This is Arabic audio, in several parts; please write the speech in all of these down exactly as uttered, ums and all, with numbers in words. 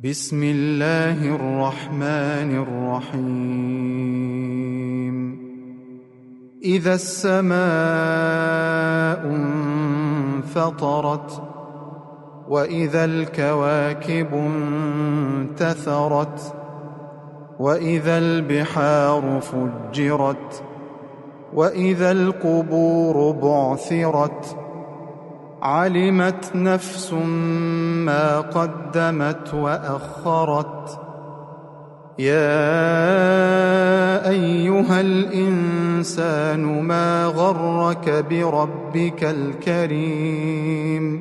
بسم الله الرحمن الرحيم إذا السماء انفطرت وإذا الكواكب انتثرت وإذا البحار فجرت وإذا القبور بعثرت علمت نفس ما قدمت وأخرت يا أيها الإنسان ما غرك بربك الكريم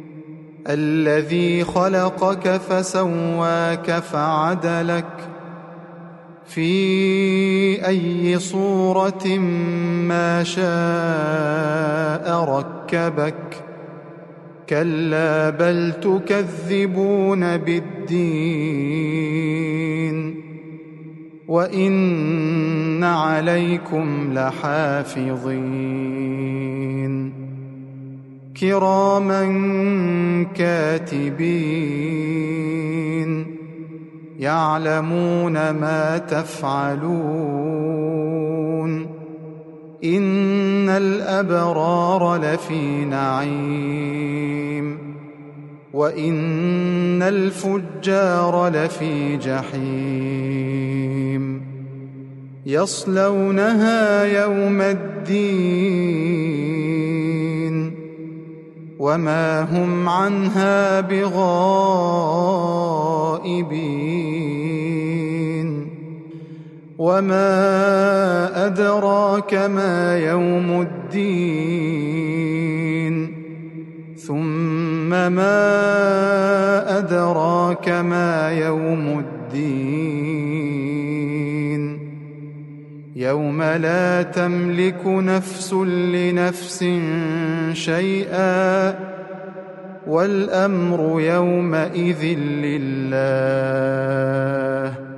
الذي خلقك فسواك فعدلك في أي صورة ما شاء ركبك كلا بل تكذبون بالدين وإن عليكم لحافظين كراما كاتبين يعلمون ما تفعلون إن الأبرار لفي نعيم وإن الفجار لفي جحيم يصلونها يوم الدين وما هم عنها بغائبين وما أدراك ما يوم الدين ثم ما أدراك ما يوم الدين يوم لا تملك نفس لنفس شيئا والأمر يومئذ لله